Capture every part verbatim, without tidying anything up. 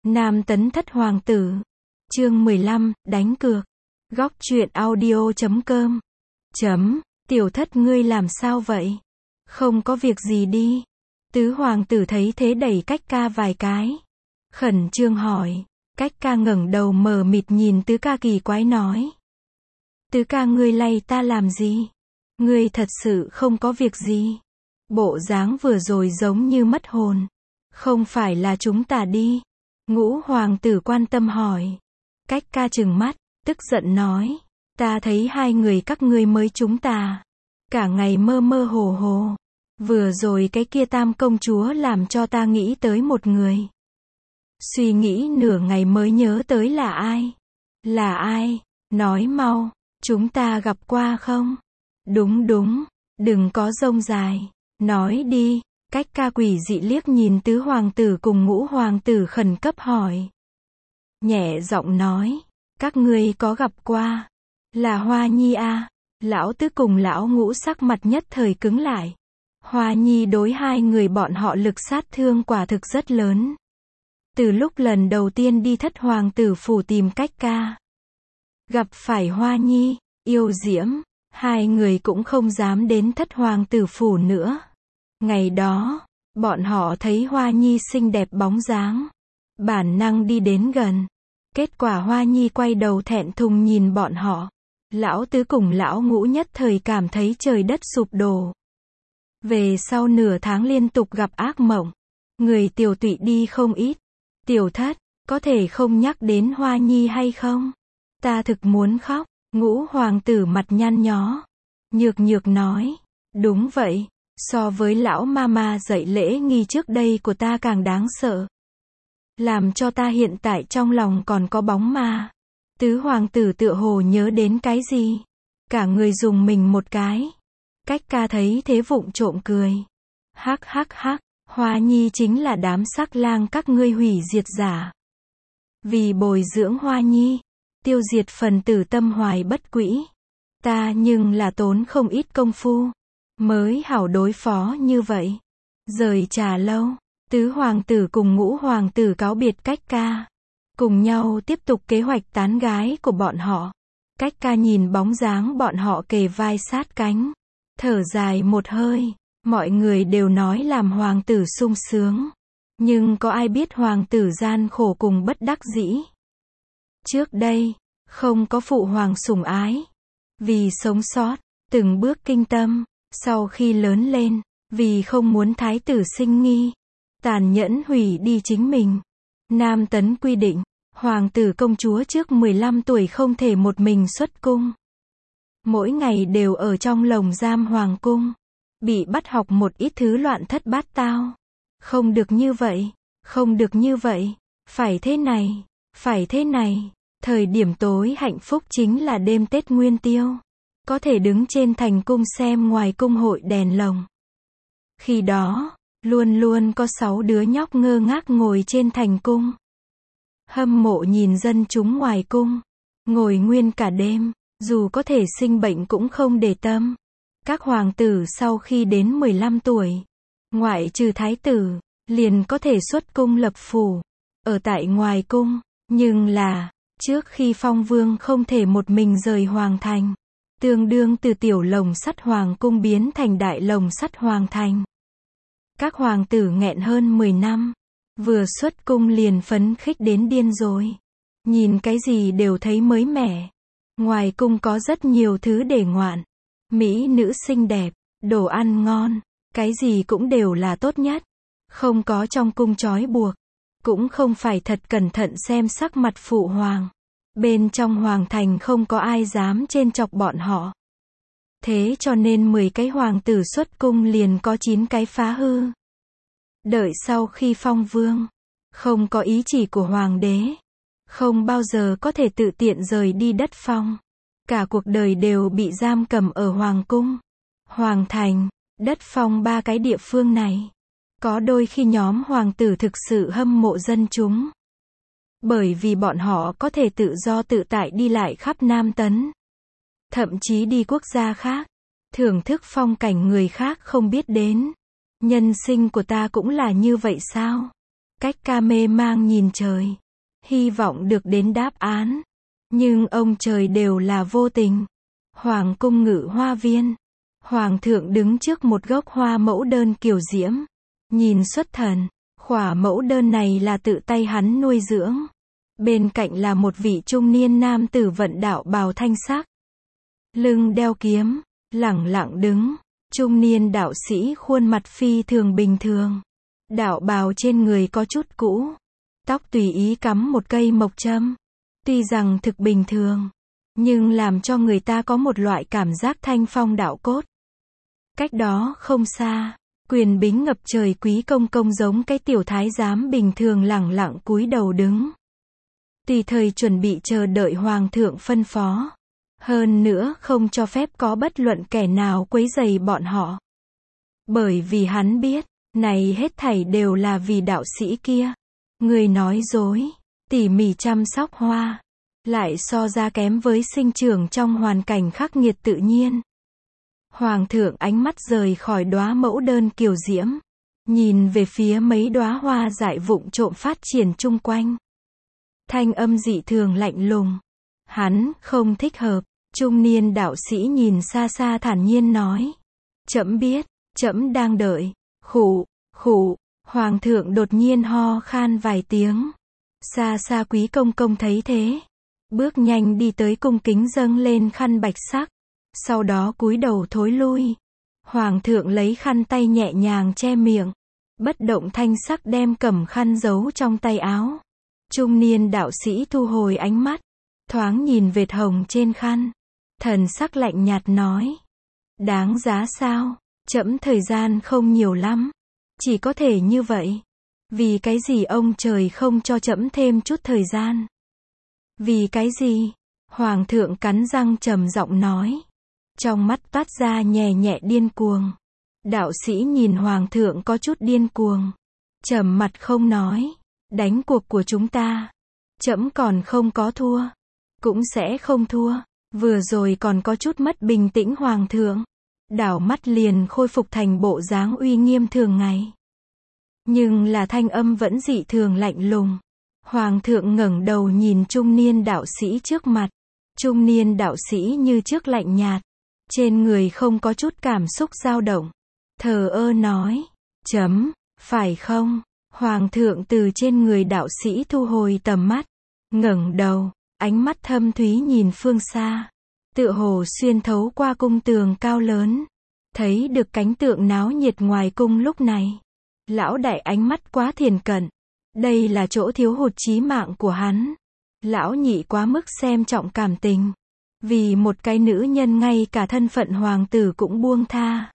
Nam Tấn Thất Hoàng tử. Chương mười lăm, đánh cược. Góc truyện audio chấm com. Chấm, tiểu thất ngươi làm sao vậy? Không có việc gì đi. Tứ hoàng tử thấy thế đẩy Cách Ca vài cái. Khẩn trương hỏi. Cách Ca ngẩng đầu mờ mịt nhìn Tứ ca kỳ quái nói. Tứ ca ngươi lay ta làm gì? Ngươi thật sự không có việc gì. Bộ dáng vừa rồi giống như mất hồn. Không phải là chúng ta đi. Ngũ hoàng tử quan tâm hỏi. Cách Ca trừng mắt, tức giận nói. Ta thấy hai người các ngươi mới chúng ta. Cả ngày mơ mơ hồ hồ. Vừa rồi cái kia tam công chúa làm cho ta nghĩ tới một người. Suy nghĩ nửa ngày mới nhớ tới là ai. Là ai? Nói mau. Chúng ta gặp qua không? Đúng đúng. Đừng có rông dài. Nói đi. Cách Ca quỷ dị liếc nhìn tứ hoàng tử cùng ngũ hoàng tử khẩn cấp hỏi. Nhẹ giọng nói. Các ngươi có gặp qua. Là Hoa Nhi à? Lão tứ cùng lão ngũ sắc mặt nhất thời cứng lại. Hoa Nhi đối hai người bọn họ lực sát thương quả thực rất lớn. Từ lúc lần đầu tiên đi Thất hoàng tử phủ tìm Cách Ca. Gặp phải Hoa Nhi, yêu diễm, hai người cũng không dám đến Thất hoàng tử phủ nữa. Ngày đó, bọn họ thấy Hoa Nhi xinh đẹp bóng dáng. Bản năng đi đến gần. Kết quả Hoa Nhi quay đầu thẹn thùng nhìn bọn họ. Lão tứ cùng lão ngũ nhất thời cảm thấy trời đất sụp đổ. Về sau nửa tháng liên tục gặp ác mộng. Người tiểu tụy đi không ít. Tiểu thất, có thể không nhắc đến Hoa Nhi hay không? Ta thực muốn khóc. Ngũ hoàng tử mặt nhăn nhó. Nhược nhược nói. Đúng vậy. So với lão mama dạy lễ nghi trước đây của ta càng đáng sợ. Làm cho ta hiện tại trong lòng còn có bóng ma. Tứ hoàng tử tựa hồ nhớ đến cái gì? Cả người dùng mình một cái. Cách Ca thấy thế vụng trộm cười. Hắc hắc hắc, Hoa Nhi chính là đám sắc lang các ngươi hủy diệt giả. Vì bồi dưỡng Hoa Nhi, tiêu diệt phần tử tâm hoài bất quỹ. Ta nhưng là tốn không ít công phu. Mới hảo đối phó như vậy. Rời trà lâu, tứ hoàng tử cùng ngũ hoàng tử cáo biệt Cách Ca. Cùng nhau tiếp tục kế hoạch tán gái của bọn họ. Cách Ca nhìn bóng dáng bọn họ kề vai sát cánh. Thở dài một hơi. Mọi người đều nói làm hoàng tử sung sướng. Nhưng có ai biết hoàng tử gian khổ cùng bất đắc dĩ. Trước đây, không có phụ hoàng sủng ái. Vì sống sót, từng bước kinh tâm. Sau khi lớn lên, vì không muốn thái tử sinh nghi, tàn nhẫn hủy đi chính mình. Nam Tấn quy định, hoàng tử công chúa trước mười lăm tuổi không thể một mình xuất cung. Mỗi ngày đều ở trong lồng giam hoàng cung. Bị bắt học một ít thứ loạn thất bát tao. Không được như vậy, không được như vậy, phải thế này, phải thế này. Thời điểm tối hạnh phúc chính là đêm Tết Nguyên Tiêu. Có thể đứng trên thành cung xem ngoài cung hội đèn lồng. Khi đó, luôn luôn có sáu đứa nhóc ngơ ngác ngồi trên thành cung. Hâm mộ nhìn dân chúng ngoài cung. Ngồi nguyên cả đêm, dù có thể sinh bệnh cũng không để tâm. Các hoàng tử sau khi đến mười lăm tuổi, ngoại trừ thái tử, liền có thể xuất cung lập phủ. Ở tại ngoài cung, nhưng là, trước khi phong vương không thể một mình rời hoàng thành. Tương đương từ tiểu lồng sắt hoàng cung biến thành đại lồng sắt hoàng thành. Các hoàng tử nghẹn hơn mười năm. Vừa xuất cung liền phấn khích đến điên rồi. Nhìn cái gì đều thấy mới mẻ. Ngoài cung có rất nhiều thứ để ngoạn. Mỹ nữ xinh đẹp, đồ ăn ngon, cái gì cũng đều là tốt nhất. Không có trong cung trói buộc. Cũng không phải thật cẩn thận xem sắc mặt phụ hoàng. Bên trong hoàng thành không có ai dám trêu chọc bọn họ. Thế cho nên mười cái hoàng tử xuất cung liền có chín cái phá hư. Đợi sau khi phong vương, không có ý chỉ của hoàng đế, không bao giờ có thể tự tiện rời đi đất phong. Cả cuộc đời đều bị giam cầm ở hoàng cung, hoàng thành, đất phong ba cái địa phương này. Có đôi khi nhóm hoàng tử thực sự hâm mộ dân chúng. Bởi vì bọn họ có thể tự do tự tại đi lại khắp Nam Tấn. Thậm chí đi quốc gia khác. Thưởng thức phong cảnh người khác không biết đến. Nhân sinh của ta cũng là như vậy sao? cách ca mê mang nhìn trời, hy vọng được đến đáp án. Nhưng ông trời đều là vô tình. Hoàng cung Ngự Hoa Viên. Hoàng thượng đứng trước một gốc hoa mẫu đơn kiều diễm. Nhìn xuất thần, khỏa mẫu đơn này là tự tay hắn nuôi dưỡng. Bên cạnh là một vị trung niên nam tử vận đạo bào thanh sắc. Lưng đeo kiếm, lẳng lặng đứng. Trung niên đạo sĩ khuôn mặt phi thường bình thường. Đạo bào trên người có chút cũ. Tóc tùy ý cắm một cây mộc châm. Tuy rằng thực bình thường, nhưng làm cho người ta có một loại cảm giác thanh phong đạo cốt. Cách đó không xa, quyền bính ngập trời quý công công giống cái tiểu thái giám bình thường lẳng lặng cúi đầu đứng. Tùy thời chuẩn bị chờ đợi hoàng thượng phân phó. Hơn nữa không cho phép có bất luận kẻ nào quấy rầy bọn họ. Bởi vì hắn biết, này hết thảy đều là vì đạo sĩ kia. Người nói dối, tỉ mỉ chăm sóc hoa, lại so ra kém với sinh trưởng trong hoàn cảnh khắc nghiệt tự nhiên. Hoàng thượng ánh mắt rời khỏi đóa mẫu đơn kiều diễm, nhìn về phía mấy đóa hoa dại vụng trộm phát triển chung quanh. Thanh âm dị thường lạnh lùng. Hắn không thích hợp. Trung niên đạo sĩ nhìn xa xa thản nhiên nói. Trẫm biết, trẫm đang đợi. Khụ, khụ, hoàng thượng đột nhiên ho khan vài tiếng. Xa xa quý công công thấy thế, bước nhanh đi tới cung kính dâng lên khăn bạch sắc. Sau đó cúi đầu thối lui. Hoàng thượng lấy khăn tay nhẹ nhàng che miệng. Bất động thanh sắc đem cầm khăn giấu trong tay áo. Trung niên đạo sĩ thu hồi ánh mắt, thoáng nhìn vệt hồng trên khăn. Thần sắc lạnh nhạt nói. Đáng giá sao? Trẫm thời gian không nhiều lắm. Chỉ có thể như vậy. Vì cái gì ông trời không cho trẫm thêm chút thời gian? Vì cái gì? Hoàng thượng cắn răng trầm giọng nói. Trong mắt toát ra nhè nhẹ điên cuồng. Đạo sĩ nhìn hoàng thượng có chút điên cuồng. Trầm mặt không nói. Đánh cuộc của chúng ta. Trẫm còn không có thua. Cũng sẽ không thua. Vừa rồi còn có chút mất bình tĩnh hoàng thượng. Đảo mắt liền khôi phục thành bộ dáng uy nghiêm thường ngày. Nhưng là thanh âm vẫn dị thường lạnh lùng. Hoàng thượng ngẩng đầu nhìn trung niên đạo sĩ trước mặt. Trung niên đạo sĩ như trước lạnh nhạt. Trên người không có chút cảm xúc dao động. Thờ ơ nói. Chấm, phải không? Hoàng thượng từ trên người đạo sĩ thu hồi tầm mắt. Ngẩng đầu, ánh mắt thâm thúy nhìn phương xa. Tựa hồ xuyên thấu qua cung tường cao lớn. Thấy được cánh tượng náo nhiệt ngoài cung lúc này. Lão đại ánh mắt quá thiền cận. Đây là chỗ thiếu hụt chí mạng của hắn. Lão nhị quá mức xem trọng cảm tình. Vì một cái nữ nhân ngay cả thân phận hoàng tử cũng buông tha.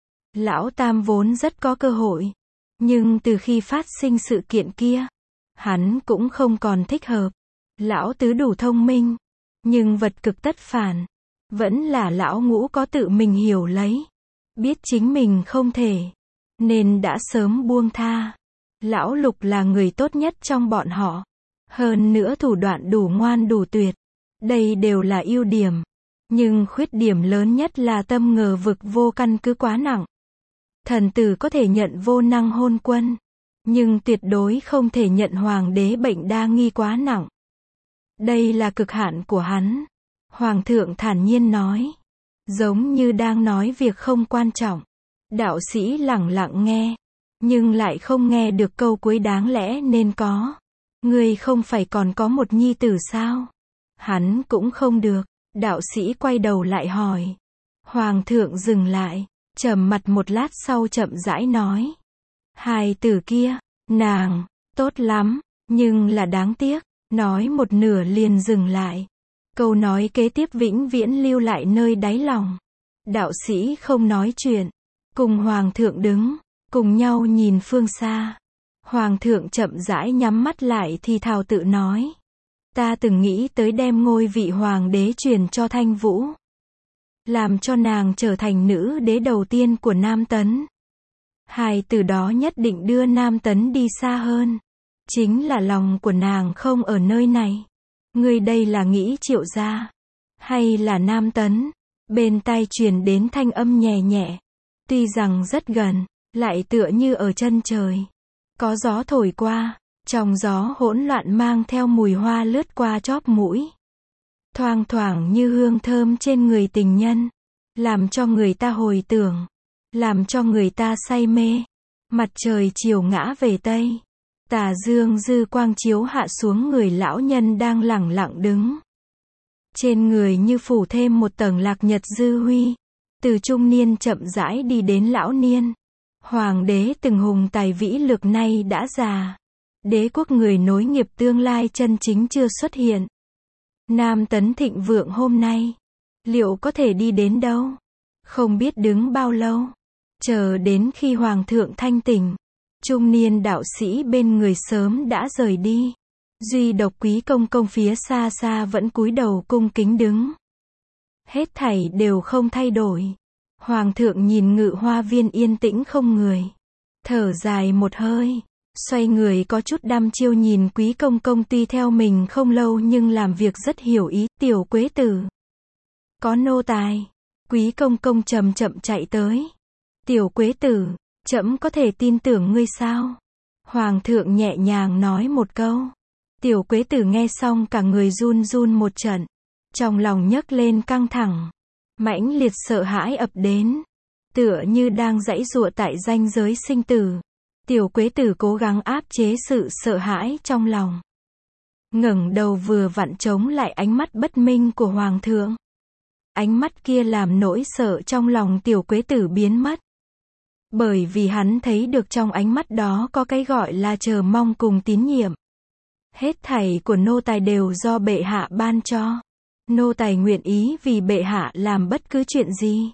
Lão tam vốn rất có cơ hội. Nhưng từ khi phát sinh sự kiện kia, hắn cũng không còn thích hợp. Lão tứ đủ thông minh. Nhưng vật cực tất phản. Vẫn là lão ngũ có tự mình hiểu lấy. Biết chính mình không thể. Nên đã sớm buông tha. Lão lục là người tốt nhất trong bọn họ. Hơn nữa thủ đoạn đủ ngoan đủ tuyệt. Đây đều là ưu điểm. Nhưng khuyết điểm lớn nhất là tâm ngờ vực vô căn cứ quá nặng. Thần tử có thể nhận vô năng hôn quân. Nhưng tuyệt đối không thể nhận hoàng đế bệnh đa nghi quá nặng. Đây là cực hạn của hắn. Hoàng thượng thản nhiên nói. Giống như đang nói việc không quan trọng. Đạo sĩ lẳng lặng nghe. Nhưng lại không nghe được câu cuối đáng lẽ nên có. Ngươi không phải còn có một nhi tử sao? Hắn cũng không được. Đạo sĩ quay đầu lại hỏi. Hoàng thượng dừng lại. Trầm mặt một lát sau chậm rãi nói. Hài tử kia, nàng, tốt lắm, nhưng là đáng tiếc. Nói một nửa liền dừng lại. Câu nói kế tiếp vĩnh viễn lưu lại nơi đáy lòng. Đạo sĩ không nói chuyện. Cùng hoàng thượng đứng, cùng nhau nhìn phương xa. Hoàng thượng chậm rãi nhắm mắt lại thì thào tự nói. Ta từng nghĩ tới đem ngôi vị hoàng đế truyền cho Thanh Vũ. Làm cho nàng trở thành nữ đế đầu tiên của Nam Tấn. Hài từ đó nhất định đưa Nam Tấn đi xa hơn. Chính là lòng của nàng không ở nơi này. Ngươi đây là nghĩ Triệu gia, hay là Nam Tấn? Bên tai truyền đến thanh âm nhẹ nhẹ. Tuy rằng rất gần, lại tựa như ở chân trời. Có gió thổi qua, trong gió hỗn loạn mang theo mùi hoa lướt qua chóp mũi. Thoang thoảng như hương thơm trên người tình nhân, làm cho người ta hồi tưởng, làm cho người ta say mê. Mặt trời chiều ngã về tây, tà dương dư quang chiếu hạ xuống người lão nhân đang lẳng lặng đứng. Trên người như phủ thêm một tầng lạc nhật dư huy, từ trung niên chậm rãi đi đến lão niên. Hoàng đế từng hùng tài vĩ lược nay đã già. Đế quốc người nối nghiệp tương lai chân chính chưa xuất hiện. Nam tấn thịnh vượng hôm nay, liệu có thể đi đến đâu? Không biết đứng bao lâu. Chờ đến khi hoàng thượng thanh tỉnh, trung niên đạo sĩ bên người sớm đã rời đi. Duy độc Quý công công phía xa xa vẫn cúi đầu cung kính đứng. Hết thảy đều không thay đổi. Hoàng thượng nhìn ngự hoa viên yên tĩnh không người, thở dài một hơi, xoay người có chút đăm chiêu nhìn Quý công công tuy theo mình không lâu nhưng làm việc rất hiểu ý. Tiểu Quế tử, có nô tài. Quý công công chậm chậm chạy tới. Tiểu Quế tử, trẫm có thể tin tưởng ngươi sao? Hoàng thượng nhẹ nhàng nói một câu. Tiểu Quế tử nghe xong cả người run run một trận, trong lòng nhấc lên căng thẳng, mãnh liệt sợ hãi ập đến, tựa như đang giãy giụa tại ranh giới sinh tử. Tiểu Quế tử cố gắng áp chế sự sợ hãi trong lòng, ngẩng đầu vừa vặn chống lại ánh mắt bất minh của hoàng thượng. Ánh mắt kia làm nỗi sợ trong lòng Tiểu Quế tử biến mất, bởi vì hắn thấy được trong ánh mắt đó có cái gọi là chờ mong cùng tín nhiệm. Hết thảy của nô tài đều do bệ hạ ban cho. Nô tài nguyện ý vì bệ hạ làm bất cứ chuyện gì,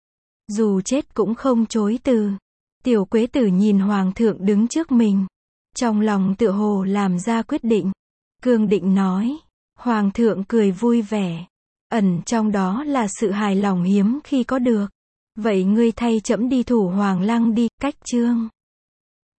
dù chết cũng không chối từ. Tiểu Quế tử nhìn hoàng thượng đứng trước mình, trong lòng tựa hồ làm ra quyết định, cương định nói. Hoàng thượng cười vui vẻ, ẩn trong đó là sự hài lòng hiếm khi có được. Vậy ngươi thay trẫm đi thủ Hoàng Lăng đi. Cách chương